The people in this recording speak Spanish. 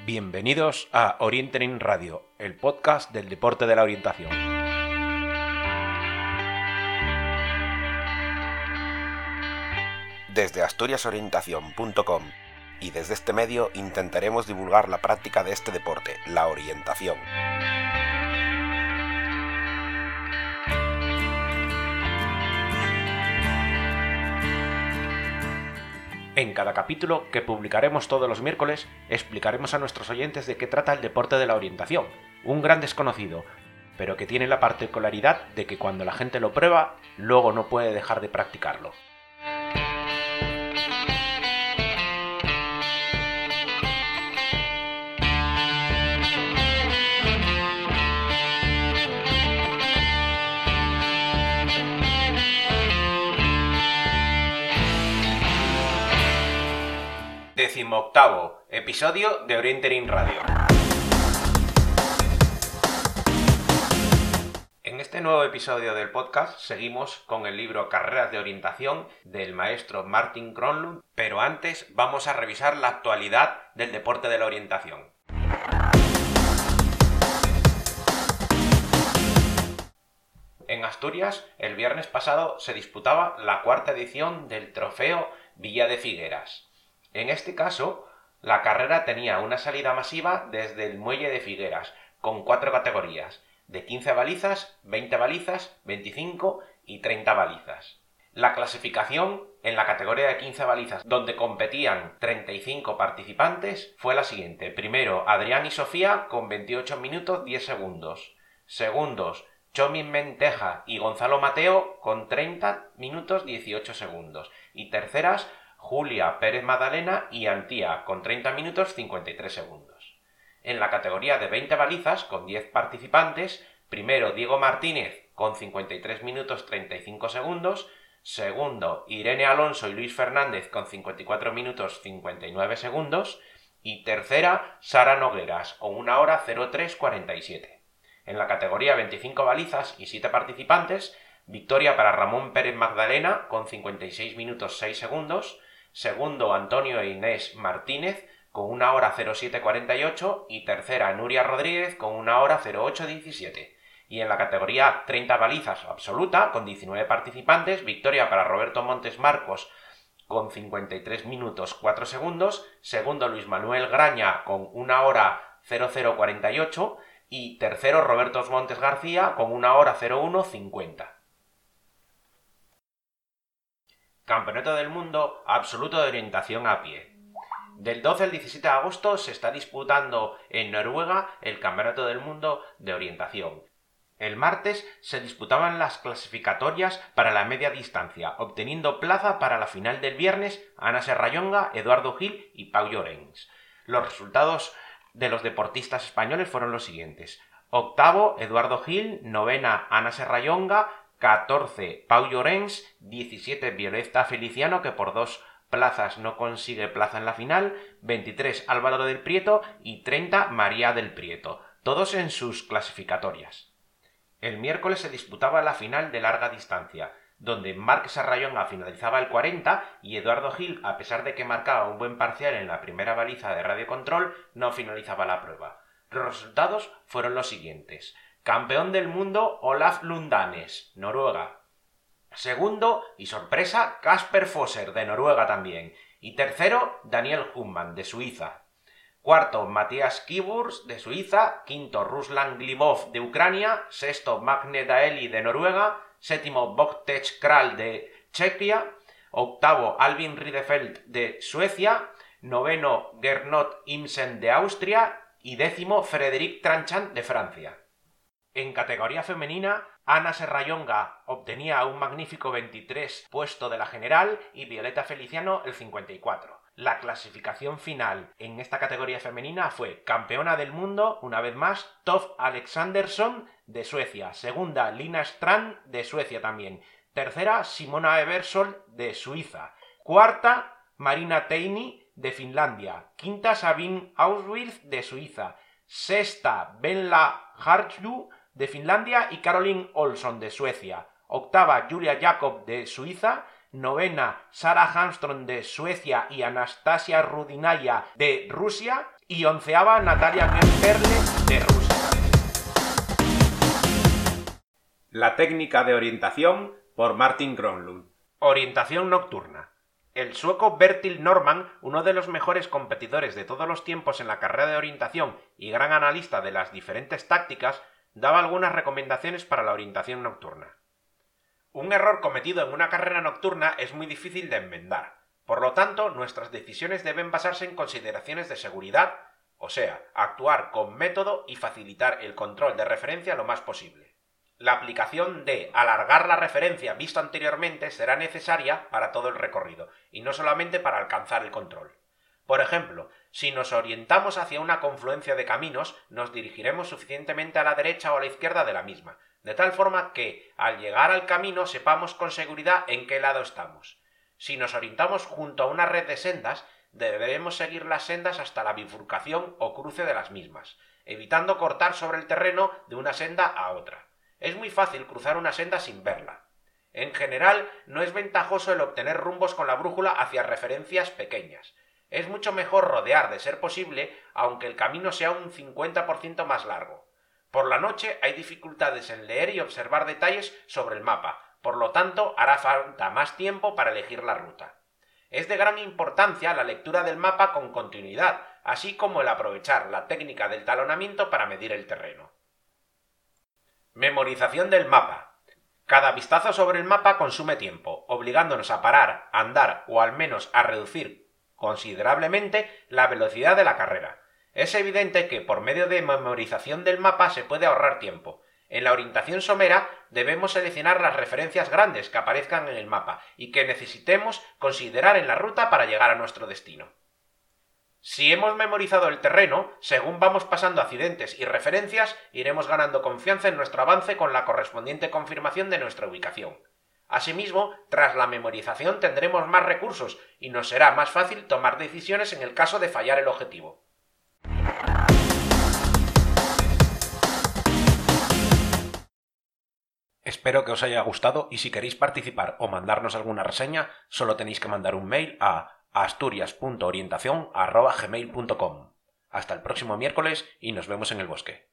Bienvenidos a Orientering Radio, el podcast del deporte de la orientación. Desde asturiasorientación.com y desde este medio intentaremos divulgar la práctica de este deporte, la orientación. En cada capítulo, que publicaremos todos los miércoles, explicaremos a nuestros oyentes de qué trata el deporte de la orientación, un gran desconocido, pero que tiene la particularidad de que cuando la gente lo prueba, luego no puede dejar de practicarlo. Decimoctavo episodio de Orientering Radio. En este nuevo episodio del podcast seguimos con el libro Carreras de Orientación del maestro Martin Gronlund, pero antes vamos a revisar la actualidad del deporte de la orientación. En Asturias, el viernes pasado se disputaba la cuarta edición del Trofeo Villa de Figueras. En este caso, la carrera tenía una salida masiva desde el muelle de Figueras, con 4 categorías, de 15 balizas, 20 balizas, 25 y 30 balizas. La clasificación en la categoría de 15 balizas, donde competían 35 participantes, fue la siguiente. Primero, Adrián y Sofía con 28 minutos 10 segundos. Segundos, Chomin Menteja y Gonzalo Mateo con 30 minutos 18 segundos. Y terceras, Julia Pérez Magdalena y Antía con 30 minutos 53 segundos. En la categoría de 20 balizas, con 10 participantes, primero Diego Martínez con 53 minutos 35 segundos, segundo Irene Alonso y Luis Fernández con 54 minutos 59 segundos y tercera Sara Nogueras con 1 hora 03:47. En la categoría 25 balizas y 7 participantes, victoria para Ramón Pérez Magdalena con 56 minutos 6 segundos, segundo Antonio e Inés Martínez con 1 hora 07:48 y tercera Nuria Rodríguez con 1 hora 08:17. Y en la categoría 30 balizas absoluta, con 19 participantes, victoria para Roberto Montes Marcos con 53 minutos 4 segundos, segundo Luis Manuel Graña con 1 hora 00:48 y tercero Roberto Montes García con 1 hora 01:50. Campeonato del Mundo Absoluto de Orientación a Pie. Del 12 al 17 de agosto se está disputando en Noruega el Campeonato del Mundo de Orientación. El martes se disputaban las clasificatorias para la media distancia, obteniendo plaza para la final del viernes Ana Serrallonga, Eduardo Gil y Pau Llorens. Los resultados de los deportistas españoles fueron los siguientes: octavo Eduardo Gil, novena Ana Serrallonga, 14 Pau Llorens, 17 Violeta Feliciano, que por 2 plazas no consigue plaza en la final, 23 Álvaro del Prieto y 30 María del Prieto, todos en sus clasificatorias. El miércoles se disputaba la final de larga distancia, donde Marc Serrallonga finalizaba el 40 y Eduardo Gil, a pesar de que marcaba un buen parcial en la primera baliza de radiocontrol, no finalizaba la prueba. Los resultados fueron los siguientes: campeón del mundo Olaf Lundanes, Noruega. Segundo, y sorpresa, Kasper Fosser, de Noruega también. Y tercero, Daniel Hummand, de Suiza. Cuarto, Matías Kiburs, de Suiza. Quinto, Ruslan Glimov, de Ucrania. Sexto, Magne Daeli, de Noruega. Séptimo, Bogtech Kral, de Chequia. Octavo, Albin Ridefeld, de Suecia. Noveno, Gernot Imsen, de Austria. Y décimo, Frédéric Tranchant, de Francia. En categoría femenina, Ana Serrallonga obtenía un magnífico 23 puesto de la general y Violeta Feliciano el 54. La clasificación final en esta categoría femenina fue: campeona del mundo, una vez más, Tove Alexandersson, de Suecia. Segunda, Lina Strand, de Suecia también. Tercera, Simona Eversol, de Suiza. Cuarta, Marina Teini, de Finlandia. Quinta, Sabine Auswirth, de Suiza. Sexta, Venla Harju, de Finlandia, y Caroline Olsson, de Suecia. Octava, Julia Jacob, de Suiza. Novena, Sara Hamström, de Suecia, y Anastasia Rudinaya, de Rusia. y 11ª Natalia Kemperle de Rusia. La técnica de orientación por Martin Gronlund. Orientación nocturna. El sueco Bertil Norman, uno de los mejores competidores de todos los tiempos en la carrera de orientación y gran analista de las diferentes tácticas, daba algunas recomendaciones para la orientación nocturna. Un error cometido en una carrera nocturna es muy difícil de enmendar. Por lo tanto, nuestras decisiones deben basarse en consideraciones de seguridad, o sea, actuar con método y facilitar el control de referencia lo más posible. La aplicación de alargar la referencia visto anteriormente será necesaria para todo el recorrido, y no solamente para alcanzar el control. Por ejemplo, si nos orientamos hacia una confluencia de caminos, nos dirigiremos suficientemente a la derecha o a la izquierda de la misma, de tal forma que, al llegar al camino, sepamos con seguridad en qué lado estamos. Si nos orientamos junto a una red de sendas, deberemos seguir las sendas hasta la bifurcación o cruce de las mismas, evitando cortar sobre el terreno de una senda a otra. Es muy fácil cruzar una senda sin verla. En general, no es ventajoso el obtener rumbos con la brújula hacia referencias pequeñas. Es mucho mejor rodear, de ser posible, aunque el camino sea un 50% más largo. Por la noche hay dificultades en leer y observar detalles sobre el mapa, por lo tanto hará falta más tiempo para elegir la ruta. Es de gran importancia la lectura del mapa con continuidad, así como el aprovechar la técnica del talonamiento para medir el terreno. Memorización del mapa. Cada vistazo sobre el mapa consume tiempo, obligándonos a parar, andar o al menos a reducir considerablemente la velocidad de la carrera. Es evidente que por medio de memorización del mapa se puede ahorrar tiempo. En la orientación somera debemos seleccionar las referencias grandes que aparezcan en el mapa y que necesitemos considerar en la ruta para llegar a nuestro destino. Si hemos memorizado el terreno, según vamos pasando accidentes y referencias, iremos ganando confianza en nuestro avance con la correspondiente confirmación de nuestra ubicación. Asimismo, tras la memorización tendremos más recursos y nos será más fácil tomar decisiones en el caso de fallar el objetivo. Espero que os haya gustado y si queréis participar o mandarnos alguna reseña, solo tenéis que mandar un mail a asturias.orientacion@gmail.com. Hasta el próximo miércoles y nos vemos en el bosque.